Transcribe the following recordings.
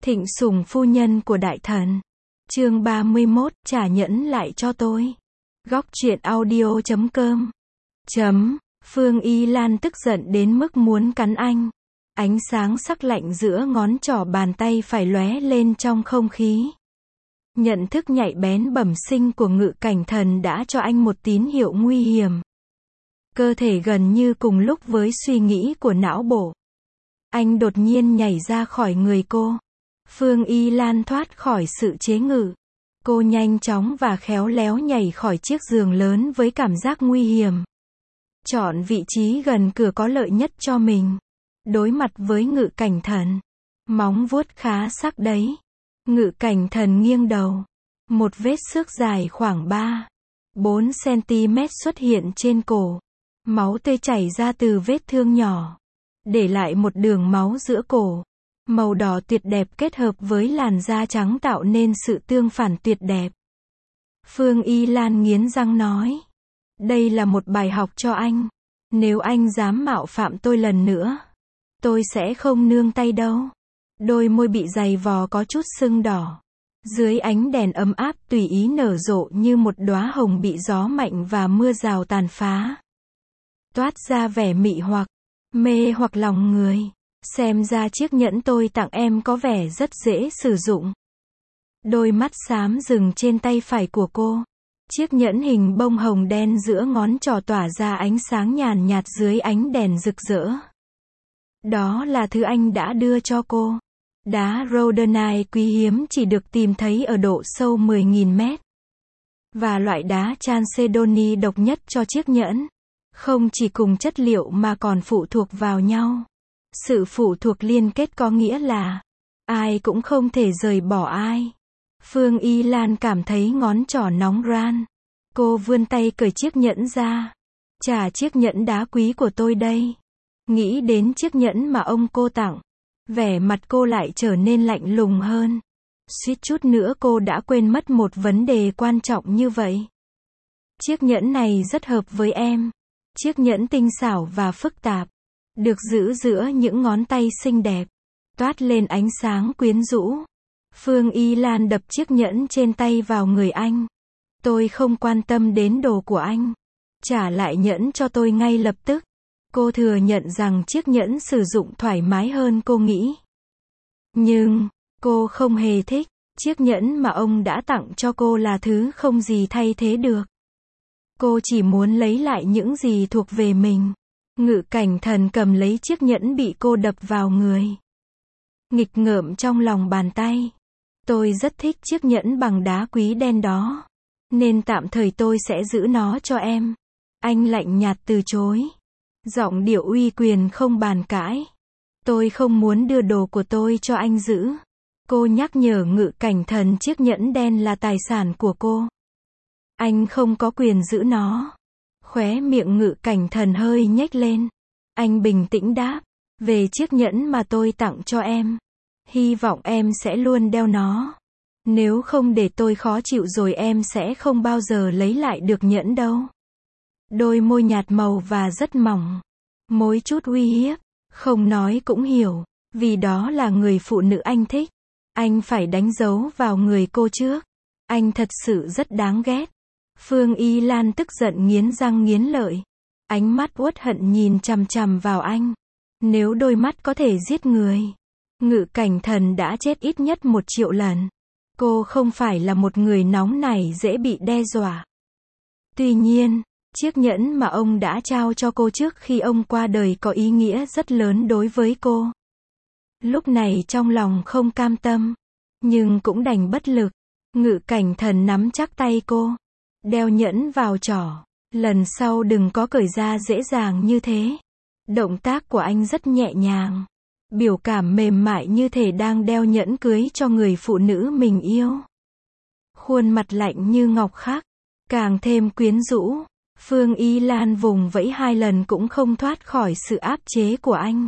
Thịnh sủng phu nhân của đại thần. Chương 31, trả nhẫn lại cho tôi. Góc truyện audio.com. Phương Y Lan tức giận đến mức muốn cắn anh. Ánh sáng sắc lạnh giữa ngón trỏ bàn tay phải lóe lên trong không khí. Nhận thức nhạy bén bẩm sinh của Ngự Cảnh Thần đã cho anh một tín hiệu nguy hiểm. Cơ thể gần như cùng lúc với suy nghĩ của não bộ. Anh đột nhiên nhảy ra khỏi người cô. Phương Y Lan thoát khỏi sự chế ngự. Cô nhanh chóng và khéo léo nhảy khỏi chiếc giường lớn với cảm giác nguy hiểm. Chọn vị trí gần cửa có lợi nhất cho mình. Đối mặt với Ngự Cảnh Thần. Móng vuốt khá sắc đấy. Ngự Cảnh Thần nghiêng đầu. Một vết xước dài khoảng 3-4 cm xuất hiện trên cổ. Máu tươi chảy ra từ vết thương nhỏ. Để lại một đường máu giữa cổ. Màu đỏ tuyệt đẹp kết hợp với làn da trắng tạo nên sự tương phản tuyệt đẹp. Phương Y Lan nghiến răng nói. Đây là một bài học cho anh. Nếu anh dám mạo phạm tôi lần nữa, tôi sẽ không nương tay đâu. Đôi môi bị dày vò có chút sưng đỏ. Dưới ánh đèn ấm áp tùy ý nở rộ như một đóa hồng bị gió mạnh và mưa rào tàn phá. Toát ra vẻ mị hoặc, mê hoặc lòng người. Xem ra chiếc nhẫn tôi tặng em có vẻ rất dễ sử dụng. Đôi mắt xám dừng trên tay phải của cô. Chiếc nhẫn hình bông hồng đen giữa ngón trỏ tỏa ra ánh sáng nhàn nhạt dưới ánh đèn rực rỡ. Đó là thứ anh đã đưa cho cô. Đá rhodonite quý hiếm chỉ được tìm thấy ở độ sâu 10.000 mét. Và loại đá chalcedony độc nhất cho chiếc nhẫn. Không chỉ cùng chất liệu mà còn phụ thuộc vào nhau. Sự phụ thuộc liên kết có nghĩa là ai cũng không thể rời bỏ ai. Phương Y Lan cảm thấy ngón trỏ nóng ran. Cô vươn tay cởi chiếc nhẫn ra. Trả chiếc nhẫn đá quý của tôi đây. Nghĩ đến chiếc nhẫn mà ông cô tặng. Vẻ mặt cô lại trở nên lạnh lùng hơn. Suýt chút nữa cô đã quên mất một vấn đề quan trọng như vậy. Chiếc nhẫn này rất hợp với em. Chiếc nhẫn tinh xảo và phức tạp. Được giữ giữa những ngón tay xinh đẹp. Toát lên ánh sáng quyến rũ. Phương Y Lan đập chiếc nhẫn trên tay vào người anh. Tôi không quan tâm đến đồ của anh. Trả lại nhẫn cho tôi ngay lập tức. Cô thừa nhận rằng chiếc nhẫn sử dụng thoải mái hơn cô nghĩ. Nhưng, cô không hề thích. Chiếc nhẫn mà ông đã tặng cho cô là thứ không gì thay thế được. Cô chỉ muốn lấy lại những gì thuộc về mình. Ngự Cảnh Thần cầm lấy chiếc nhẫn bị cô đập vào người. Nghịch ngợm trong lòng bàn tay. Tôi rất thích chiếc nhẫn bằng đá quý đen đó. Nên tạm thời tôi sẽ giữ nó cho em. Anh lạnh nhạt từ chối. Giọng điệu uy quyền không bàn cãi. Tôi không muốn đưa đồ của tôi cho anh giữ. Cô nhắc nhở Ngự Cảnh Thần chiếc nhẫn đen là tài sản của cô. Anh không có quyền giữ nó. Khóe miệng Ngự Cảnh Thần hơi nhếch lên. Anh bình tĩnh đáp. Về chiếc nhẫn mà tôi tặng cho em. Hy vọng em sẽ luôn đeo nó. Nếu không để tôi khó chịu rồi em sẽ không bao giờ lấy lại được nhẫn đâu. Đôi môi nhạt màu và rất mỏng. Mối chút uy hiếp. Không nói cũng hiểu. Vì đó là người phụ nữ anh thích. Anh phải đánh dấu vào người cô trước. Anh thật sự rất đáng ghét. Phương Y Lan tức giận nghiến răng nghiến lợi. Ánh mắt uất hận nhìn chằm chằm vào anh. Nếu đôi mắt có thể giết người. Ngự Cảnh Thần đã chết ít nhất 1 triệu lần. Cô không phải là một người nóng nảy dễ bị đe dọa. Tuy nhiên, chiếc nhẫn mà ông đã trao cho cô trước khi ông qua đời có ý nghĩa rất lớn đối với cô. Lúc này trong lòng không cam tâm. Nhưng cũng đành bất lực. Ngự Cảnh Thần nắm chắc tay cô. Đeo nhẫn vào trỏ. Lần sau đừng có cởi ra dễ dàng như thế. Động tác của anh rất nhẹ nhàng. Biểu cảm mềm mại như thể đang đeo nhẫn cưới cho người phụ nữ mình yêu. Khuôn mặt lạnh như ngọc khắc. Càng thêm quyến rũ. Phương Y Lan vùng vẫy 2 lần cũng không thoát khỏi sự áp chế của anh.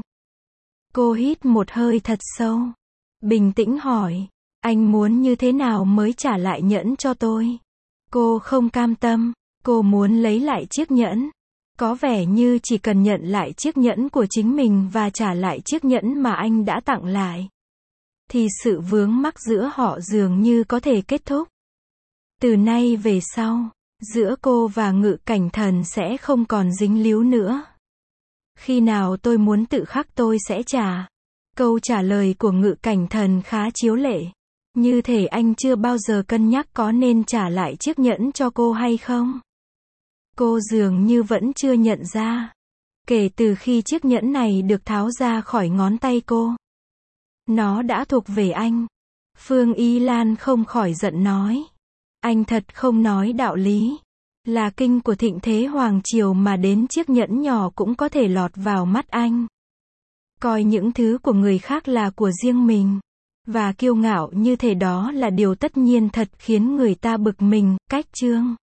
Cô hít một hơi thật sâu. Bình tĩnh hỏi. Anh muốn như thế nào mới trả lại nhẫn cho tôi? Cô không cam tâm. Cô muốn lấy lại chiếc nhẫn. Có vẻ như chỉ cần nhận lại chiếc nhẫn của chính mình và trả lại chiếc nhẫn mà anh đã tặng lại. thì sự vướng mắc giữa họ dường như có thể kết thúc. Từ nay về sau, giữa cô và Ngự Cảnh Thần sẽ không còn dính líu nữa. Khi nào tôi muốn tự khắc tôi sẽ trả. Câu trả lời của Ngự Cảnh Thần khá chiếu lệ. Như thể anh chưa bao giờ cân nhắc có nên trả lại chiếc nhẫn cho cô hay không. Cô dường như vẫn chưa nhận ra. Kể từ khi chiếc nhẫn này được tháo ra khỏi ngón tay cô, nó đã thuộc về anh. Phương Y Lan không khỏi giận nói. Anh thật không nói đạo lý. Là kinh của thịnh thế hoàng triều mà đến chiếc nhẫn nhỏ cũng có thể lọt vào mắt anh. Coi những thứ của người khác là của riêng mình. Và kiêu ngạo như thế đó là điều tất nhiên thật khiến người ta bực mình. Cách chương